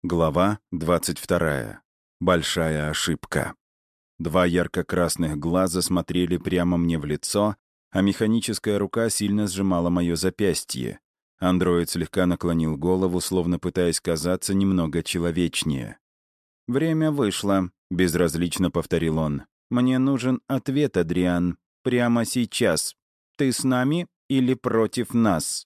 Глава 22. Большая ошибка. Два ярко-красных глаза смотрели прямо мне в лицо, а механическая рука сильно сжимала мое запястье. Андроид слегка наклонил голову, словно пытаясь казаться немного человечнее. «Время вышло», — безразлично повторил он. «Мне нужен ответ, Адриан. Прямо сейчас. Ты с нами или против нас?»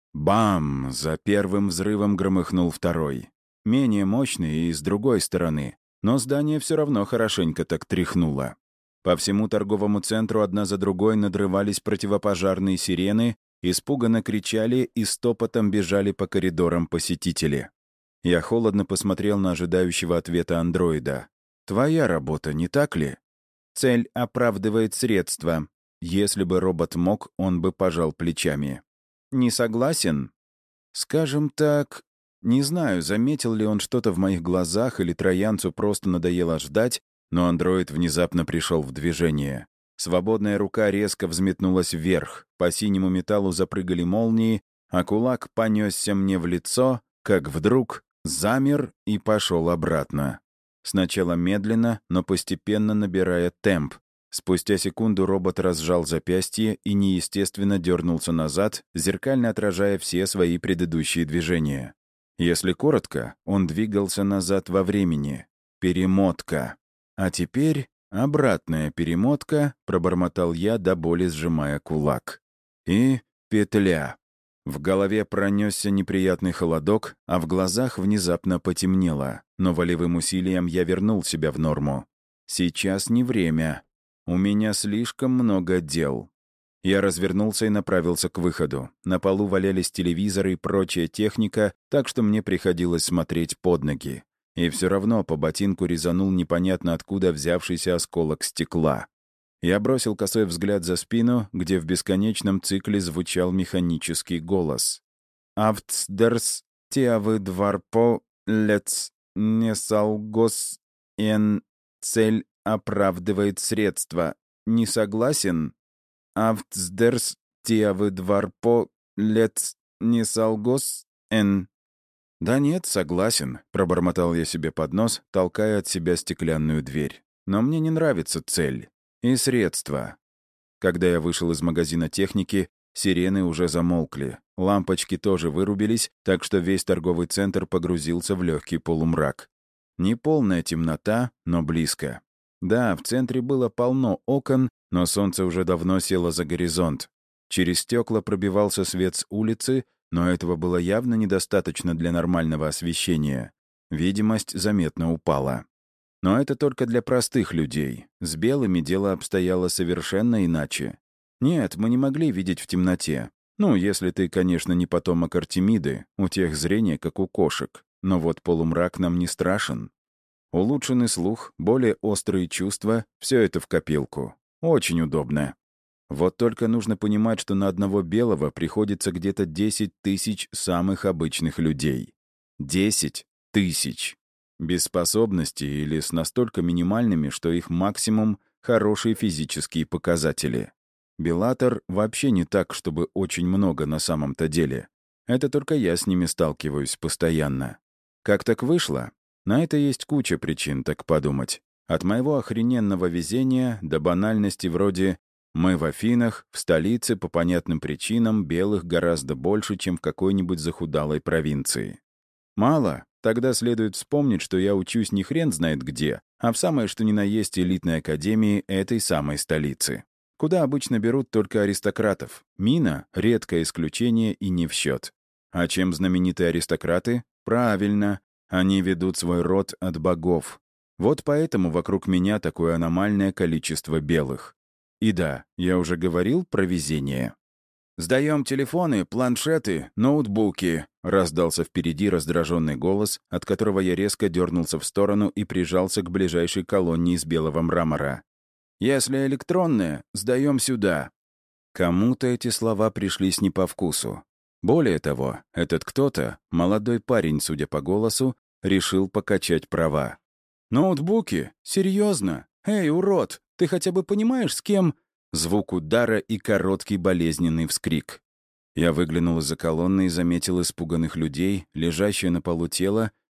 Бам! За первым взрывом громыхнул второй. Менее мощный и с другой стороны, но здание все равно хорошенько так тряхнуло. По всему торговому центру одна за другой надрывались противопожарные сирены, испуганно кричали и стопотом бежали по коридорам посетители. Я холодно посмотрел на ожидающего ответа андроида. «Твоя работа, не так ли?» «Цель оправдывает средства. Если бы робот мог, он бы пожал плечами». «Не согласен?» «Скажем так, не знаю, заметил ли он что-то в моих глазах или троянцу просто надоело ждать, но андроид внезапно пришел в движение. Свободная рука резко взметнулась вверх, по синему металлу запрыгали молнии, а кулак понесся мне в лицо, как вдруг замер и пошел обратно. Сначала медленно, но постепенно набирая темп. Спустя секунду робот разжал запястье и неестественно дернулся назад, зеркально отражая все свои предыдущие движения. Если коротко, он двигался назад во времени. Перемотка. А теперь обратная перемотка, пробормотал я, до боли сжимая кулак. И петля. В голове пронесся неприятный холодок, а в глазах внезапно потемнело. Но волевым усилием я вернул себя в норму. Сейчас не время. У меня слишком много дел. Я развернулся и направился к выходу. На полу валялись телевизоры и прочая техника, так что мне приходилось смотреть под ноги. И все равно по ботинку резанул непонятно откуда взявшийся осколок стекла. Я бросил косой взгляд за спину, где в бесконечном цикле звучал механический голос. «Автсдерс теавы дварпо лец несалгос эн цель оправдывает средства. Не согласен?» «Автсдерс теавы дварпо лец несалгос эн». «Да нет, согласен», — пробормотал я себе под нос, толкая от себя стеклянную дверь. «Но мне не нравится цель. И средства». Когда я вышел из магазина техники, сирены уже замолкли. Лампочки тоже вырубились, так что весь торговый центр погрузился в легкий полумрак. Не полная темнота, но близко. Да, в центре было полно окон, но солнце уже давно село за горизонт. Через стекла пробивался свет с улицы, но этого было явно недостаточно для нормального освещения. Видимость заметно упала. Но это только для простых людей. С белыми дело обстояло совершенно иначе. Нет, мы не могли видеть в темноте. Ну, если ты, конечно, не потомок Артемиды, у тех зрение, как у кошек. Но вот полумрак нам не страшен. Улучшенный слух, более острые чувства — все это в копилку. Очень удобно. Вот только нужно понимать, что на одного белого приходится где-то 10 тысяч самых обычных людей. 10 тысяч. Без способностей или с настолько минимальными, что их максимум — хорошие физические показатели. Беллатор вообще не так, чтобы очень много на самом-то деле. Это только я с ними сталкиваюсь постоянно. Как так вышло? На это есть куча причин, так подумать. От моего охрененного везения до банальности вроде «мы в Афинах, в столице, по понятным причинам, белых гораздо больше, чем в какой-нибудь захудалой провинции». Мало? Тогда следует вспомнить, что я учусь не хрен знает где, а в самой что ни на есть элитной академии этой самой столицы, куда обычно берут только аристократов. Мина — редкое исключение и не в счет. А чем знаменитые аристократы? Правильно, они ведут свой род от богов. Вот поэтому вокруг меня такое аномальное количество белых. И да, я уже говорил про везение. «Сдаем телефоны, планшеты, ноутбуки», — раздался впереди раздраженный голос, от которого я резко дернулся в сторону и прижался к ближайшей колонне из белого мрамора. «Если электронные, сдаем сюда». Кому-то эти слова пришлись не по вкусу. Более того, этот кто-то, молодой парень, судя по голосу, решил покачать права. «Ноутбуки? Серьезно? Эй, урод, ты хотя бы понимаешь, с кем...» Звук удара и короткий болезненный вскрик. Я выглянул из-за колонны и заметил испуганных людей, лежащее на полу тело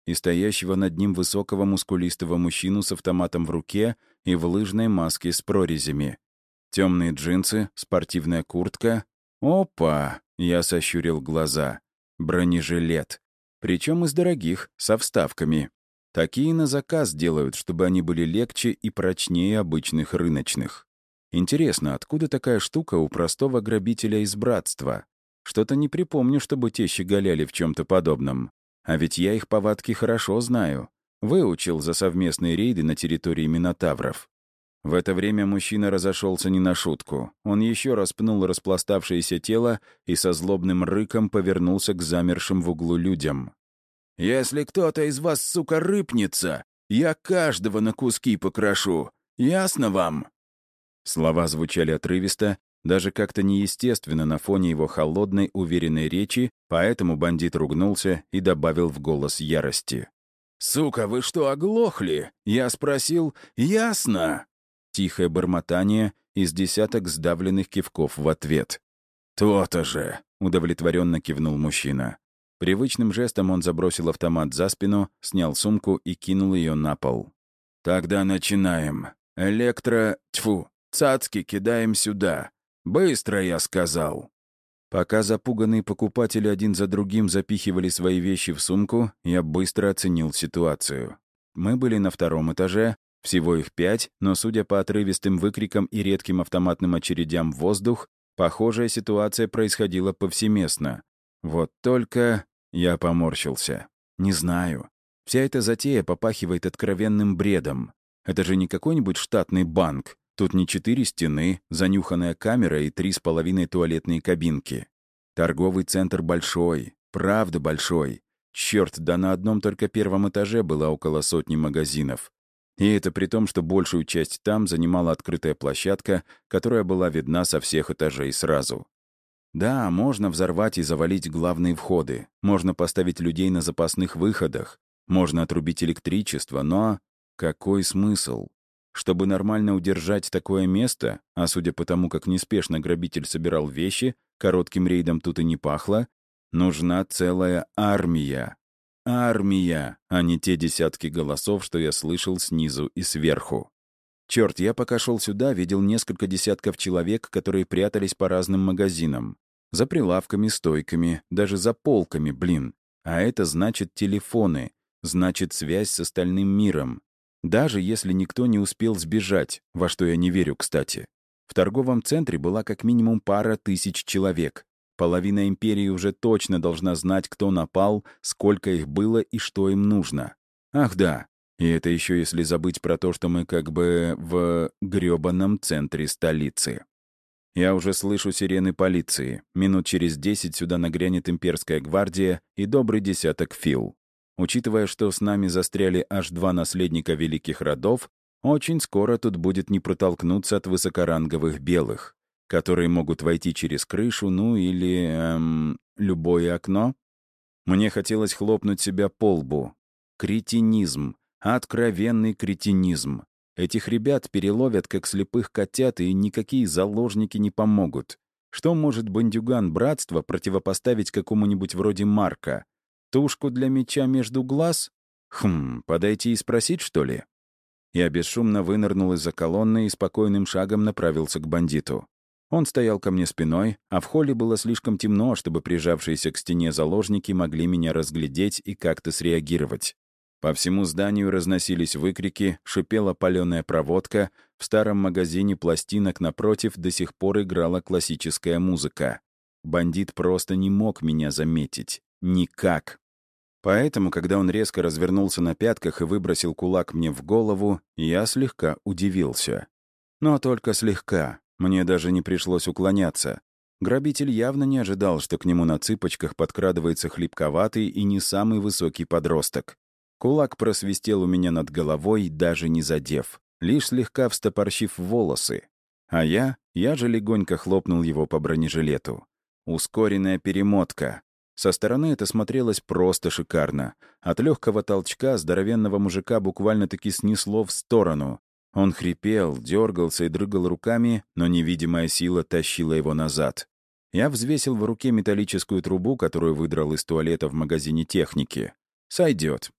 и стоящего над ним высокого мускулистого мужчину с автоматом в руке и в лыжной маске с прорезями. Темные джинсы, спортивная куртка. Опа! Я сощурил глаза. Бронежилет. Причем из дорогих, со вставками. Такие на заказ делают, чтобы они были легче и прочнее обычных рыночных. Интересно, откуда такая штука у простого грабителя из братства? Что-то не припомню, чтобы те щеголяли в чем-то подобном. А ведь я их повадки хорошо знаю. Выучил за совместные рейды на территории Минотавров. В это время мужчина разошелся не на шутку. Он еще раз пнул распластавшееся тело и со злобным рыком повернулся к замершим в углу людям. «Если кто-то из вас, сука, рыпнется, я каждого на куски покрошу. Ясно вам?» Слова звучали отрывисто, даже как-то неестественно на фоне его холодной, уверенной речи, поэтому бандит ругнулся и добавил в голос ярости. «Сука, вы что, оглохли? Я спросил, ясно?» Тихое бормотание из десяток сдавленных кивков в ответ. «То-то же!» — удовлетворенно кивнул мужчина. Привычным жестом он забросил автомат за спину, снял сумку и кинул ее на пол. «Тогда начинаем. Цацки кидаем сюда. Быстро, я сказал». Пока запуганные покупатели один за другим запихивали свои вещи в сумку, я быстро оценил ситуацию. Мы были на 2-м этаже, всего их 5, но, судя по отрывистым выкрикам и редким автоматным очередям в воздух, похожая ситуация происходила повсеместно. Вот только я поморщился. Не знаю. Вся эта затея попахивает откровенным бредом. Это же не какой-нибудь штатный банк. Тут не 4 стены, занюханная камера и 3,5 туалетные кабинки. Торговый центр большой, правда большой. Черт, да на одном только 1-м этаже было около 100 магазинов. И это при том, что большую часть там занимала открытая площадка, которая была видна со всех этажей сразу. Да, можно взорвать и завалить главные входы, можно поставить людей на запасных выходах, можно отрубить электричество, но какой смысл? Чтобы нормально удержать такое место, а судя по тому, как неспешно грабитель собирал вещи, коротким рейдом тут и не пахло, нужна целая армия. Армия, а не те десятки голосов, что я слышал снизу и сверху. Черт, я пока шел сюда, видел несколько десятков человек, которые прятались по разным магазинам. За прилавками, стойками, даже за полками, блин. А это значит телефоны, значит связь с остальным миром. Даже если никто не успел сбежать, во что я не верю, кстати. В торговом центре была как минимум пара тысяч человек. Половина империи уже точно должна знать, кто напал, сколько их было и что им нужно. Ах да, и это еще если забыть про то, что мы как бы в грёбаном центре столицы. Я уже слышу сирены полиции. Минут через 10 сюда нагрянет имперская гвардия и добрый десяток фил. Учитывая, что с нами застряли аж 2 наследника великих родов, очень скоро тут будет не протолкнуться от высокоранговых белых, которые могут войти через крышу, ну или, любое окно. Мне хотелось хлопнуть себя по лбу. Кретинизм. Откровенный кретинизм. Этих ребят переловят, как слепых котят, и никакие заложники не помогут. Что может бандюган братства противопоставить какому-нибудь вроде Марка? Тушку для меча между глаз? Подойти и спросить, что ли? Я бесшумно вынырнул из-за колонны и спокойным шагом направился к бандиту. Он стоял ко мне спиной, а в холле было слишком темно, чтобы прижавшиеся к стене заложники могли меня разглядеть и как-то среагировать. По всему зданию разносились выкрики, шипела паленая проводка, в старом магазине пластинок напротив до сих пор играла классическая музыка. Бандит просто не мог меня заметить. Никак. Поэтому, когда он резко развернулся на пятках и выбросил кулак мне в голову, я слегка удивился. Но только слегка. Мне даже не пришлось уклоняться. Грабитель явно не ожидал, что к нему на цыпочках подкрадывается хлипковатый и не самый высокий подросток. Кулак просвистел у меня над головой, даже не задев, лишь слегка встопорщив волосы. А я же легонько хлопнул его по бронежилету. Ускоренная перемотка. Со стороны это смотрелось просто шикарно. От легкого толчка здоровенного мужика буквально-таки снесло в сторону. Он хрипел, дергался и дрыгал руками, но невидимая сила тащила его назад. Я взвесил в руке металлическую трубу, которую выдрал из туалета в магазине техники. Сойдет.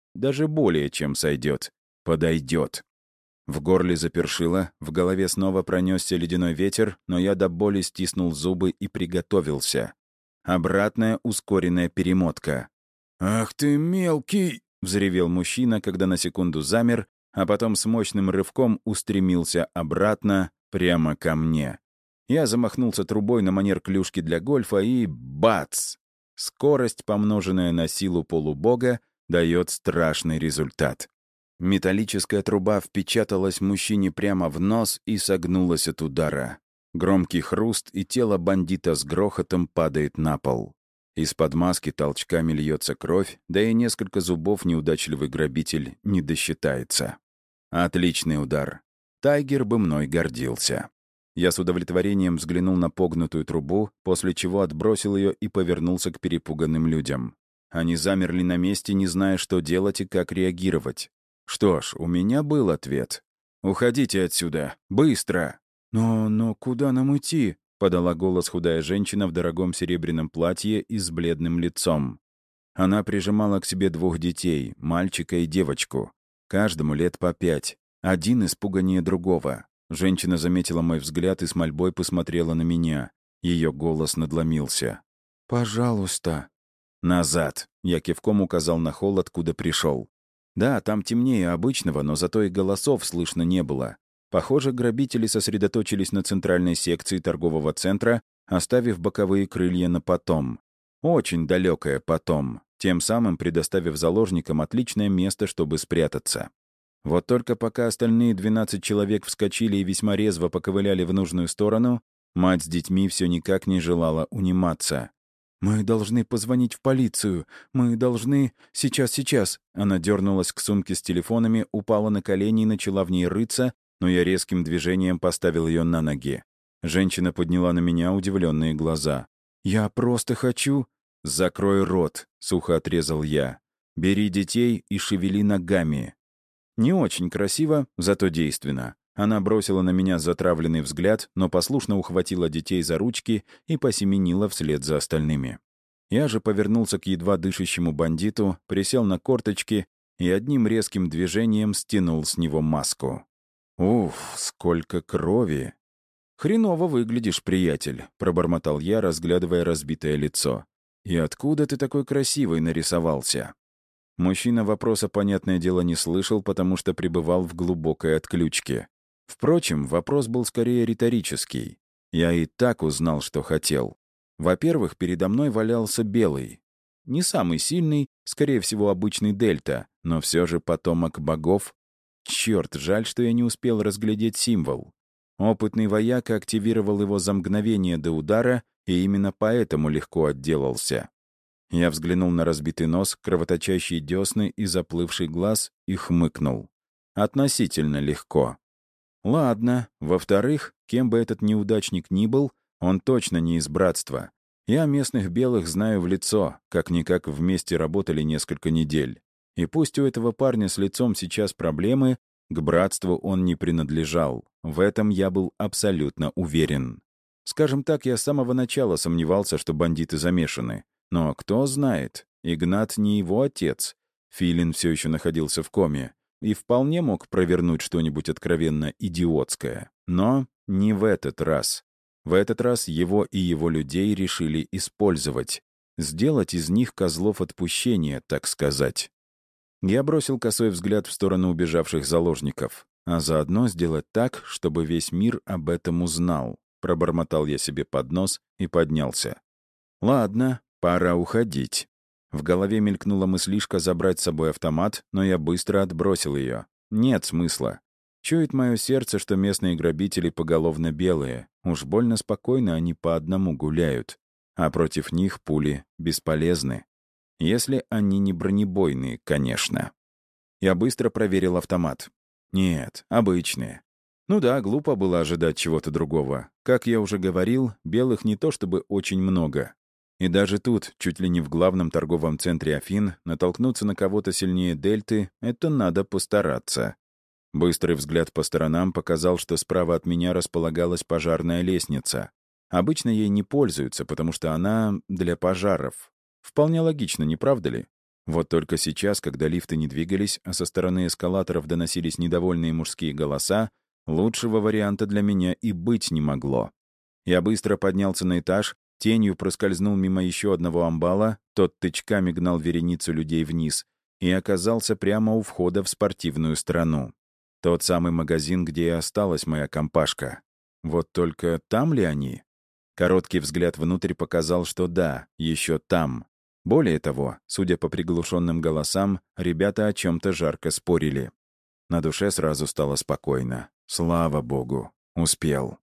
Даже более чем сойдет. Подойдет. В горле запершило, в голове снова пронесся ледяной ветер, но я до боли стиснул зубы и приготовился. Обратная ускоренная перемотка. «Ах ты мелкий!» — взревел мужчина, когда на секунду замер, а потом с мощным рывком устремился обратно, прямо ко мне. Я замахнулся трубой на манер клюшки для гольфа и бац! Скорость, помноженная на силу полубога, дает страшный результат. Металлическая труба впечаталась мужчине прямо в нос и согнулась от удара. Громкий хруст, и тело бандита с грохотом падает на пол. Из-под маски толчками льется кровь, да и несколько зубов неудачливый грабитель не досчитается. Отличный удар. Тайгер бы мной гордился. Я с удовлетворением взглянул на погнутую трубу, после чего отбросил ее и повернулся к перепуганным людям. Они замерли на месте, не зная, что делать и как реагировать. Что ж, у меня был ответ. «Уходите отсюда! Быстро!» «Но куда нам идти?» — подала голос худая женщина в дорогом серебряном платье и с бледным лицом. Она прижимала к себе двух детей, мальчика и девочку. Каждому лет по 5. Один испуганнее другого. Женщина заметила мой взгляд и с мольбой посмотрела на меня. Ее голос надломился. «Пожалуйста». «Назад!» — я кивком указал на холл, откуда пришел. Да, там темнее обычного, но зато и голосов слышно не было. Похоже, грабители сосредоточились на центральной секции торгового центра, оставив боковые крылья на потом. Очень далекое потом, тем самым предоставив заложникам отличное место, чтобы спрятаться. Вот только пока остальные 12 человек вскочили и весьма резво поковыляли в нужную сторону, мать с детьми все никак не желала униматься. «Мы должны позвонить в полицию. Мы должны... Сейчас». Она дернулась к сумке с телефонами, упала на колени и начала в ней рыться, но я резким движением поставил ее на ноги. Женщина подняла на меня удивленные глаза. «Я просто хочу...» «Закрой рот», — сухо отрезал я. «Бери детей и шевели ногами». Не очень красиво, зато действенно. Она бросила на меня затравленный взгляд, но послушно ухватила детей за ручки и посеменила вслед за остальными. Я же повернулся к едва дышащему бандиту, присел на корточки и одним резким движением стянул с него маску. «Уф, сколько крови!» «Хреново выглядишь, приятель», — пробормотал я, разглядывая разбитое лицо. «И откуда ты такой красивый нарисовался?» Мужчина вопроса, понятное дело, не слышал, потому что пребывал в глубокой отключке. Впрочем, вопрос был скорее риторический. Я и так узнал, что хотел. Во-первых, передо мной валялся белый. Не самый сильный, скорее всего, обычный дельта, но все же потомок богов. Черт, жаль, что я не успел разглядеть символ. Опытный вояка активировал его за мгновение до удара, и именно поэтому легко отделался. Я взглянул на разбитый нос, кровоточащие десны и заплывший глаз и хмыкнул. Относительно легко. Ладно. Во-вторых, кем бы этот неудачник ни был, он точно не из братства. Я местных белых знаю в лицо, как-никак вместе работали несколько недель. И пусть у этого парня с лицом сейчас проблемы, к братству он не принадлежал. В этом я был абсолютно уверен. Скажем так, я с самого начала сомневался, что бандиты замешаны. Но кто знает, Игнат не его отец. Филин все еще находился в коме и вполне мог провернуть что-нибудь откровенно идиотское. Но не в этот раз. В этот раз его и его людей решили использовать. Сделать из них козлов отпущения, так сказать. Я бросил косой взгляд в сторону убежавших заложников, а заодно сделать так, чтобы весь мир об этом узнал. Пробормотал я себе под нос и поднялся. Ладно, пора уходить. В голове мелькнула мыслишка забрать с собой автомат, но я быстро отбросил ее. Нет смысла. Чует мое сердце, что местные грабители поголовно белые. Уж больно спокойно они по одному гуляют. А против них пули бесполезны. Если они не бронебойные, конечно. Я быстро проверил автомат. Нет, обычные. Ну да, глупо было ожидать чего-то другого. Как я уже говорил, белых не то чтобы очень много. И даже тут, чуть ли не в главном торговом центре Афин, натолкнуться на кого-то сильнее Дельты — это надо постараться. Быстрый взгляд по сторонам показал, что справа от меня располагалась пожарная лестница. Обычно ей не пользуются, потому что она для пожаров. Вполне логично, не правда ли? Вот только сейчас, когда лифты не двигались, а со стороны эскалаторов доносились недовольные мужские голоса, лучшего варианта для меня и быть не могло. Я быстро поднялся на этаж, тенью проскользнул мимо еще одного амбала, тот тычками гнал вереницу людей вниз, и оказался прямо у входа в спортивную сторону. Тот самый магазин, где и осталась моя компашка. Вот только там ли они? Короткий взгляд внутрь показал, что да, еще там. Более того, судя по приглушенным голосам, ребята о чем-то жарко спорили. На душе сразу стало спокойно. Слава богу, успел.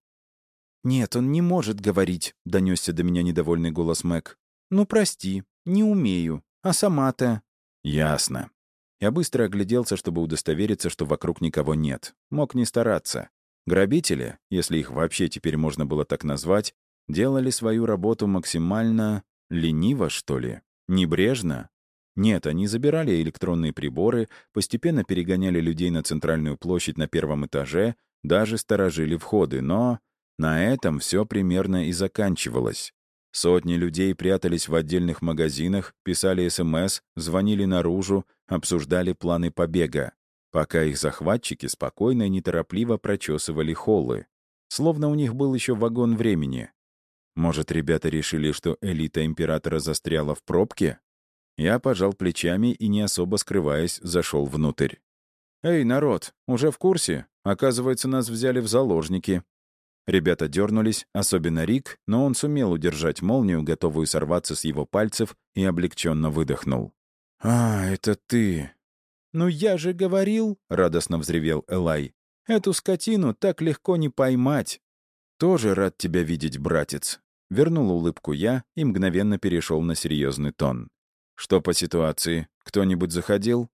«Нет, он не может говорить», — донесся до меня недовольный голос Мэг. «Ну, прости, не умею. А сама-то...» Ясно. Я быстро огляделся, чтобы удостовериться, что вокруг никого нет. Мог не стараться. Грабители, если их вообще теперь можно было так назвать, делали свою работу максимально лениво, что ли? Небрежно? Нет, они забирали электронные приборы, постепенно перегоняли людей на центральную площадь на первом этаже, даже сторожили входы, но на этом все примерно и заканчивалось. Сотни людей прятались в отдельных магазинах, писали СМС, звонили наружу, обсуждали планы побега, пока их захватчики спокойно и неторопливо прочесывали холлы. Словно у них был еще вагон времени. Может, ребята решили, что элита императора застряла в пробке? Я пожал плечами и, не особо скрываясь, зашел внутрь. «Эй, народ, уже в курсе? Оказывается, нас взяли в заложники». Ребята дернулись, особенно Рик, но он сумел удержать молнию, готовую сорваться с его пальцев, и облегченно выдохнул. «А, это ты!» «Ну я же говорил», — радостно взревел Элай, «эту скотину так легко не поймать». «Тоже рад тебя видеть, братец». Вернул улыбку я и мгновенно перешел на серьезный тон. «Что по ситуации? Кто-нибудь заходил?»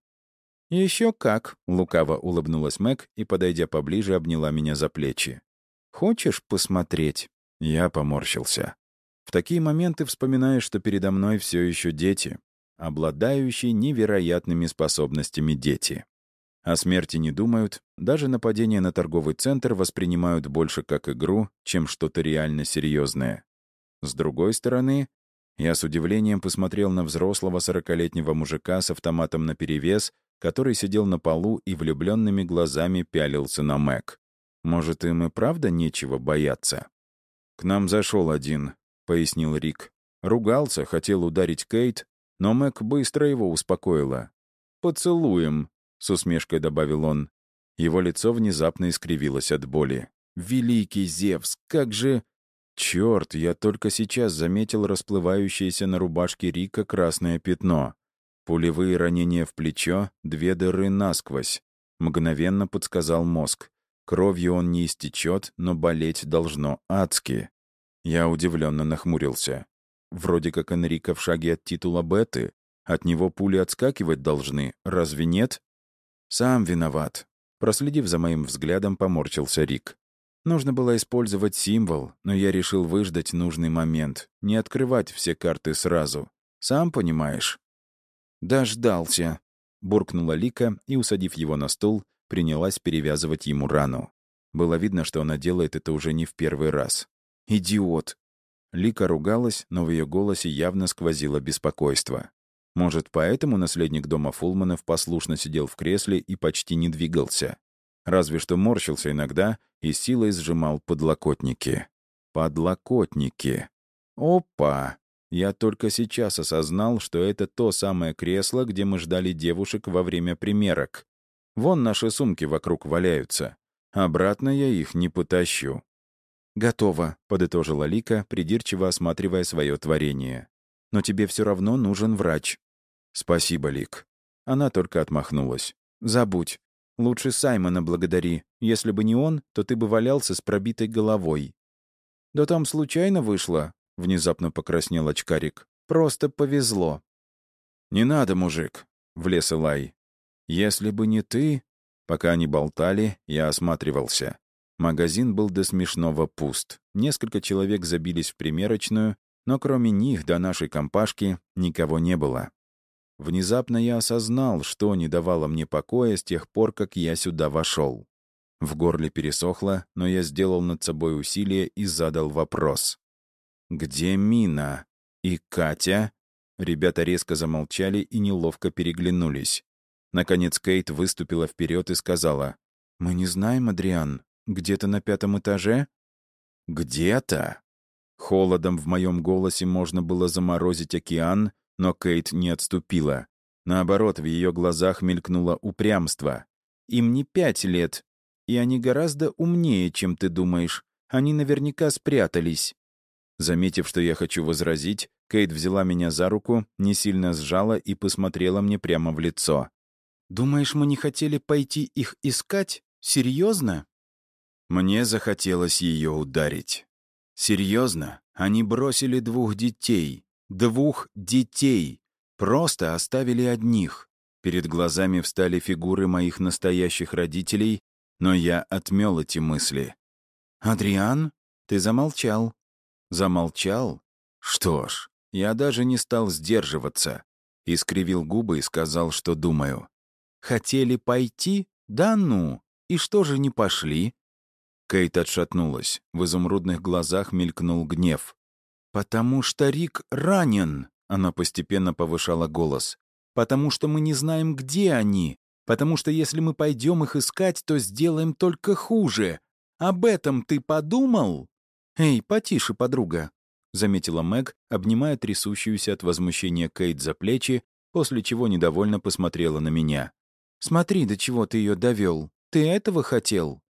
«Еще как», — лукаво улыбнулась Мэг и, подойдя поближе, обняла меня за плечи. «Хочешь посмотреть?» Я поморщился. В такие моменты вспоминаешь, что передо мной все еще дети, обладающие невероятными способностями дети. О смерти не думают, даже нападение на торговый центр воспринимают больше как игру, чем что-то реально серьезное. С другой стороны, я с удивлением посмотрел на взрослого 40-летнего мужика с автоматом наперевес, который сидел на полу и влюбленными глазами пялился на Мэг. Может, им и правда нечего бояться? «К нам зашел один», — пояснил Рик. Ругался, хотел ударить Кейт, но Мэг быстро его успокоила. «Поцелуем», — с усмешкой добавил он. Его лицо внезапно искривилось от боли. «Великий Зевс, как же...» Черт, я только сейчас заметил расплывающееся на рубашке Рика красное пятно. Пулевые ранения в плечо, 2 дыры насквозь. Мгновенно подсказал мозг. Кровью он не истечет, но болеть должно адски. Я удивленно нахмурился. Вроде как Энрико в шаге от титула Беты. От него пули отскакивать должны, разве нет? Сам виноват. Проследив за моим взглядом, поморщился Рик. Нужно было использовать символ, но я решил выждать нужный момент, не открывать все карты сразу. Сам понимаешь. «Дождался», — буркнула Лика и, усадив его на стул, принялась перевязывать ему рану. Было видно, что она делает это уже не в первый раз. «Идиот!» Лика ругалась, но в ее голосе явно сквозило беспокойство. Может, поэтому наследник дома Фулманов послушно сидел в кресле и почти не двигался. Разве что морщился иногда и силой сжимал подлокотники. Подлокотники. Опа! Я только сейчас осознал, что это то самое кресло, где мы ждали девушек во время примерок. Вон наши сумки вокруг валяются. Обратно я их не потащу. «Готово», — подытожила Лика, придирчиво осматривая свое творение. «Но тебе все равно нужен врач». «Спасибо, Лик». Она только отмахнулась. «Забудь. Лучше Саймона благодари. Если бы не он, то ты бы валялся с пробитой головой». «Да там случайно вышло», — внезапно покраснел очкарик. «Просто повезло». «Не надо, мужик», — влез Элай. «Если бы не ты...» Пока они болтали, я осматривался. Магазин был до смешного пуст. Несколько человек забились в примерочную, но кроме них до нашей компашки никого не было. Внезапно я осознал, что не давало мне покоя с тех пор, как я сюда вошел. В горле пересохло, но я сделал над собой усилие и задал вопрос. «Где Мина? И Катя?» Ребята резко замолчали и неловко переглянулись. Наконец Кейт выступила вперед и сказала: «Мы не знаем, Адриан. Где-то на 5-м этаже?» «Где-то?» Холодом в моем голосе можно было заморозить океан, но Кейт не отступила. Наоборот, в ее глазах мелькнуло упрямство. «Им не 5 лет, и они гораздо умнее, чем ты думаешь. Они наверняка спрятались». Заметив, что я хочу возразить, Кейт взяла меня за руку, не сильно сжала и посмотрела мне прямо в лицо. «Думаешь, мы не хотели пойти их искать? Серьезно?» Мне захотелось ее ударить. Серьезно, они бросили 2 детей. 2 детей. Просто оставили одних. Перед глазами встали фигуры моих настоящих родителей, но я отмел эти мысли. «Адриан, ты замолчал». «Замолчал? Что ж, я даже не стал сдерживаться». Искривил губы и сказал, что думаю. «Хотели пойти? Да ну! И что же не пошли?» Кейт отшатнулась. В изумрудных глазах мелькнул гнев. «Потому что Рик ранен!» Она постепенно повышала голос. «Потому что мы не знаем, где они. Потому что если мы пойдем их искать, то сделаем только хуже. Об этом ты подумал?» «Эй, потише, подруга», — заметила Мэг, обнимая трясущуюся от возмущения Кейт за плечи, после чего недовольно посмотрела на меня. «Смотри, до чего ты ее довел. Ты этого хотел?»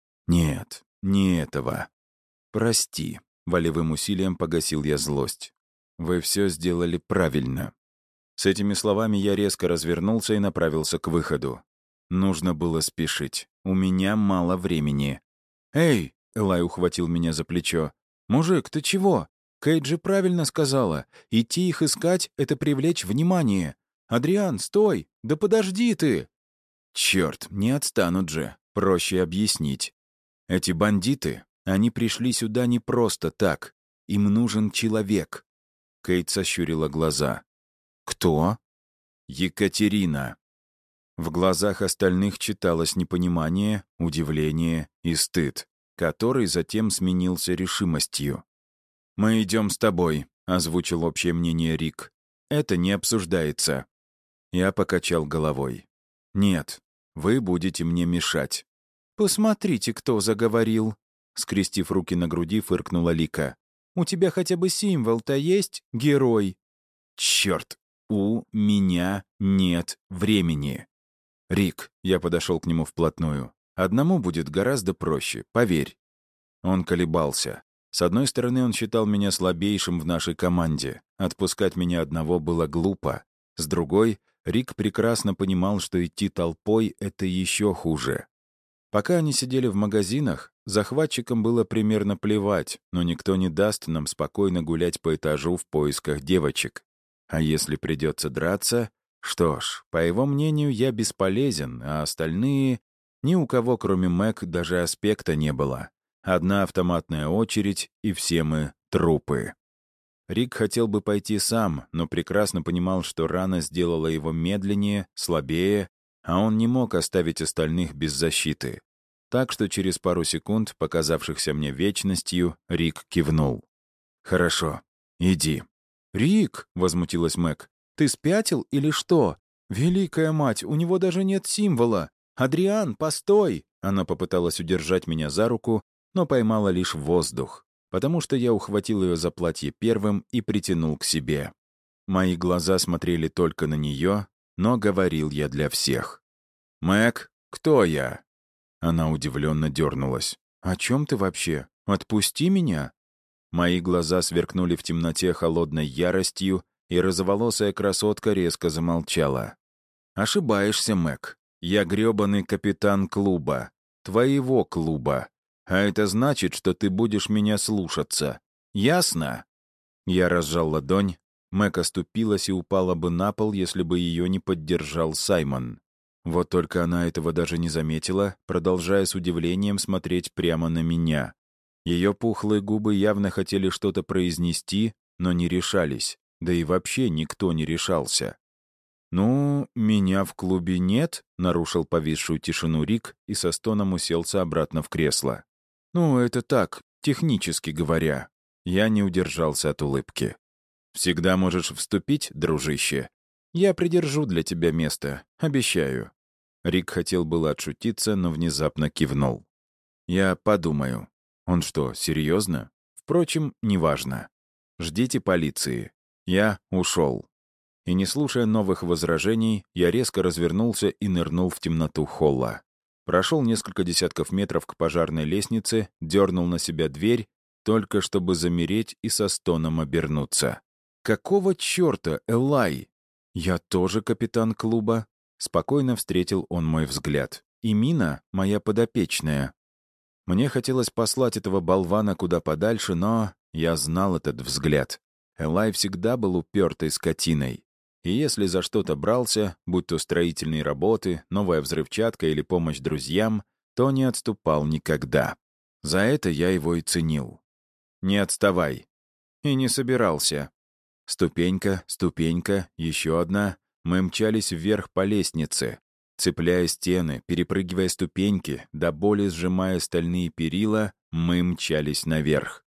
«Нет, не этого. Прости», — волевым усилием погасил я злость. «Вы все сделали правильно». С этими словами я резко развернулся и направился к выходу. Нужно было спешить. У меня мало времени. «Эй!» — Элай ухватил меня за плечо. «Мужик, ты чего? Кейт же правильно сказала. Идти их искать — это привлечь внимание. Адриан, стой! Да подожди ты!» «Черт, не отстанут же. Проще объяснить. Эти бандиты, они пришли сюда не просто так. Им нужен человек». Кейт сощурила глаза. «Кто?» «Екатерина». В глазах остальных читалось непонимание, удивление и стыд, который затем сменился решимостью. «Мы идем с тобой», — озвучил общее мнение Рик. «Это не обсуждается». Я покачал головой. «Нет, вы будете мне мешать». «Посмотрите, кто заговорил», — скрестив руки на груди, фыркнула Лика. «У тебя хотя бы символ-то есть, герой?» «Черт, у меня нет времени». «Рик», — я подошел к нему вплотную, — «одному будет гораздо проще, поверь». Он колебался. С одной стороны, он считал меня слабейшим в нашей команде. Отпускать меня одного было глупо. С другой, Рик прекрасно понимал, что идти толпой — это еще хуже. Пока они сидели в магазинах, захватчикам было примерно плевать, но никто не даст нам спокойно гулять по этажу в поисках девочек. А если придется драться, что ж, по его мнению, я бесполезен, а остальные... Ни у кого, кроме Мэг, даже аспекта не было. Одна автоматная очередь, и все мы трупы. Рик хотел бы пойти сам, но прекрасно понимал, что рана сделала его медленнее, слабее, а он не мог оставить остальных без защиты. Так что через пару секунд, показавшихся мне вечностью, Рик кивнул. «Хорошо, иди». «Рик», — возмутилась Мэг, — «ты спятил или что? Великая мать, у него даже нет символа. Адриан, постой!» Она попыталась удержать меня за руку, но поймала лишь воздух, потому что я ухватил ее за платье первым и притянул к себе. Мои глаза смотрели только на нее, но говорил я для всех. «Мэг, кто я?» Она удивленно дернулась. «О чем ты вообще? Отпусти меня!» Мои глаза сверкнули в темноте холодной яростью, и розоволосая красотка резко замолчала. «Ошибаешься, Мэг. Я грёбаный капитан клуба. Твоего клуба. А это значит, что ты будешь меня слушаться. Ясно?» Я разжал ладонь. Мэг оступилась и упала бы на пол, если бы ее не поддержал Саймон. Вот только она этого даже не заметила, продолжая с удивлением смотреть прямо на меня. Ее пухлые губы явно хотели что-то произнести, но не решались. Да и вообще никто не решался. «Ну, меня в клубе нет», — нарушил повисшую тишину Рик и со стоном уселся обратно в кресло. «Ну, это так, технически говоря». Я не удержался от улыбки. Всегда можешь вступить, дружище. Я придержу для тебя место, обещаю». Рик хотел было отшутиться, но внезапно кивнул. «Я подумаю». Он что, серьезно? Впрочем, неважно. Ждите полиции. Я ушел. И не слушая новых возражений, я резко развернулся и нырнул в темноту холла. Прошел несколько десятков метров к пожарной лестнице, дернул на себя дверь, только чтобы замереть и со стоном обернуться. «Какого черта, Элай? Я тоже капитан клуба?» Спокойно встретил он мой взгляд. «И Мина — моя подопечная». Мне хотелось послать этого болвана куда подальше, но я знал этот взгляд. Элай всегда был упертой скотиной. И если за что-то брался, будь то строительные работы, новая взрывчатка или помощь друзьям, то не отступал никогда. За это я его и ценил. «Не отставай». И не собирался. Ступенька, ступенька, еще одна. Мы мчались вверх по лестнице. Цепляя стены, перепрыгивая ступеньки, до боли сжимая стальные перила, мы мчались наверх.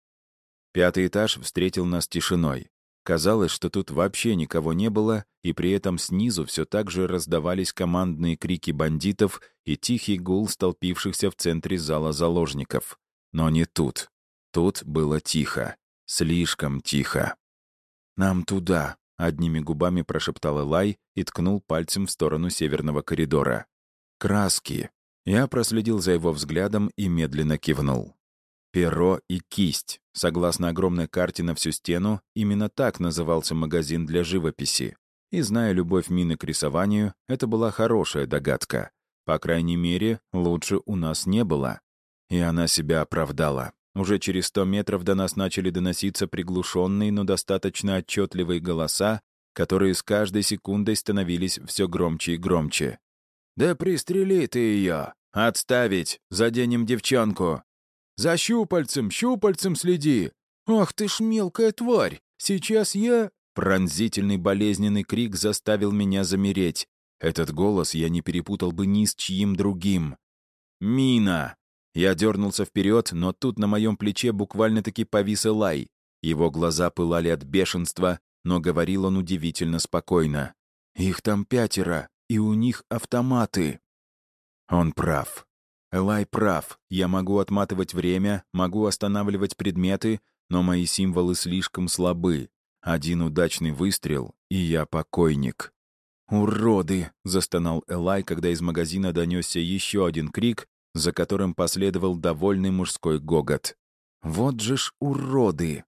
5-й этаж встретил нас тишиной. Казалось, что тут вообще никого не было, и при этом снизу все так же раздавались командные крики бандитов и тихий гул столпившихся в центре зала заложников. Но не тут. Тут было тихо. Слишком тихо. «Нам туда», — одними губами прошептал Элай и ткнул пальцем в сторону северного коридора. «Краски». Я проследил за его взглядом и медленно кивнул. «Перо и кисть». Согласно огромной карте на всю стену, именно так назывался магазин для живописи. И, зная любовь Мины к рисованию, это была хорошая догадка. По крайней мере, лучше у нас не было. И она себя оправдала. Уже через 100 метров до нас начали доноситься приглушенные, но достаточно отчетливые голоса, которые с каждой секундой становились все громче и громче. «Да пристрели ты ее! Отставить! Заденем девчонку! За щупальцем, щупальцем следи! Ах ты ж мелкая тварь! Сейчас я...» Пронзительный болезненный крик заставил меня замереть. Этот голос я не перепутал бы ни с чьим другим. «Мина!» Я дернулся вперед, но тут на моем плече буквально-таки повис Элай. Его глаза пылали от бешенства, но говорил он удивительно спокойно. «Их там 5, и у них автоматы». Он прав. Элай прав. Я могу отматывать время, могу останавливать предметы, но мои символы слишком слабы. Один удачный выстрел, и я покойник. «Уроды!» — застонал Элай, когда из магазина донесся еще один крик, за которым последовал довольный мужской гогот. «Вот же ж уроды!»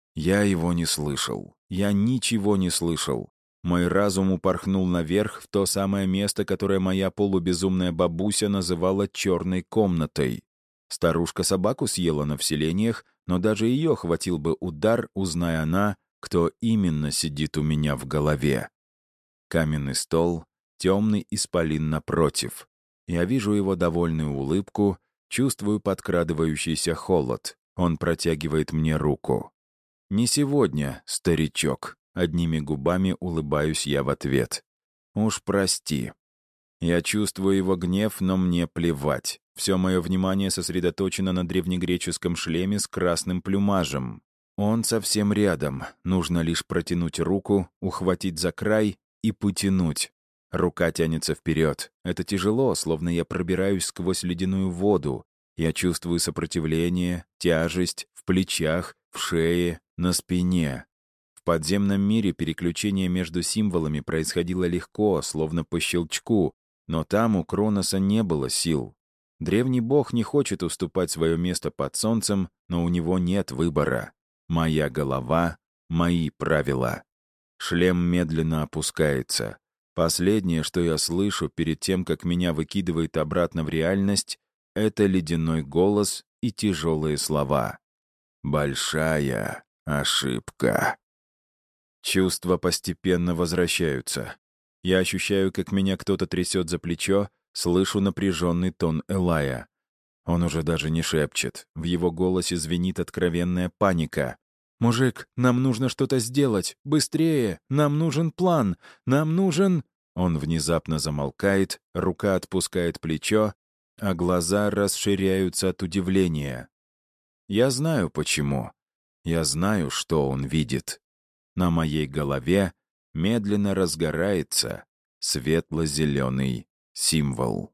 Я его не слышал. Я ничего не слышал. Мой разум упорхнул наверх в то самое место, которое моя полубезумная бабуся называла «черной комнатой». Старушка собаку съела на вселениях, но даже ее хватил бы удар, узная она, кто именно сидит у меня в голове. Каменный стол, темный исполин напротив. Я вижу его довольную улыбку, чувствую подкрадывающийся холод. Он протягивает мне руку. «Не сегодня, старичок», — одними губами улыбаюсь я в ответ. «Уж прости». Я чувствую его гнев, но мне плевать. Все мое внимание сосредоточено на древнегреческом шлеме с красным плюмажем. Он совсем рядом, нужно лишь протянуть руку, ухватить за край и потянуть. Рука тянется вперед. Это тяжело, словно я пробираюсь сквозь ледяную воду. Я чувствую сопротивление, тяжесть в плечах, в шее, на спине. В подземном мире переключение между символами происходило легко, словно по щелчку, но там у Кроноса не было сил. Древний бог не хочет уступать свое место под солнцем, но у него нет выбора. Моя голова, мои правила. Шлем медленно опускается. Последнее, что я слышу перед тем, как меня выкидывает обратно в реальность, это ледяной голос и тяжелые слова. «Большая ошибка». Чувства постепенно возвращаются. Я ощущаю, как меня кто-то трясет за плечо, слышу напряженный тон Элая. Он уже даже не шепчет. В его голосе звенит откровенная паника. «Мужик, нам нужно что-то сделать! Быстрее! Нам нужен план! Нам нужен...» Он внезапно замолкает, рука отпускает плечо, а глаза расширяются от удивления. Я знаю, почему. Я знаю, что он видит. На моей голове медленно разгорается светло-зеленый символ.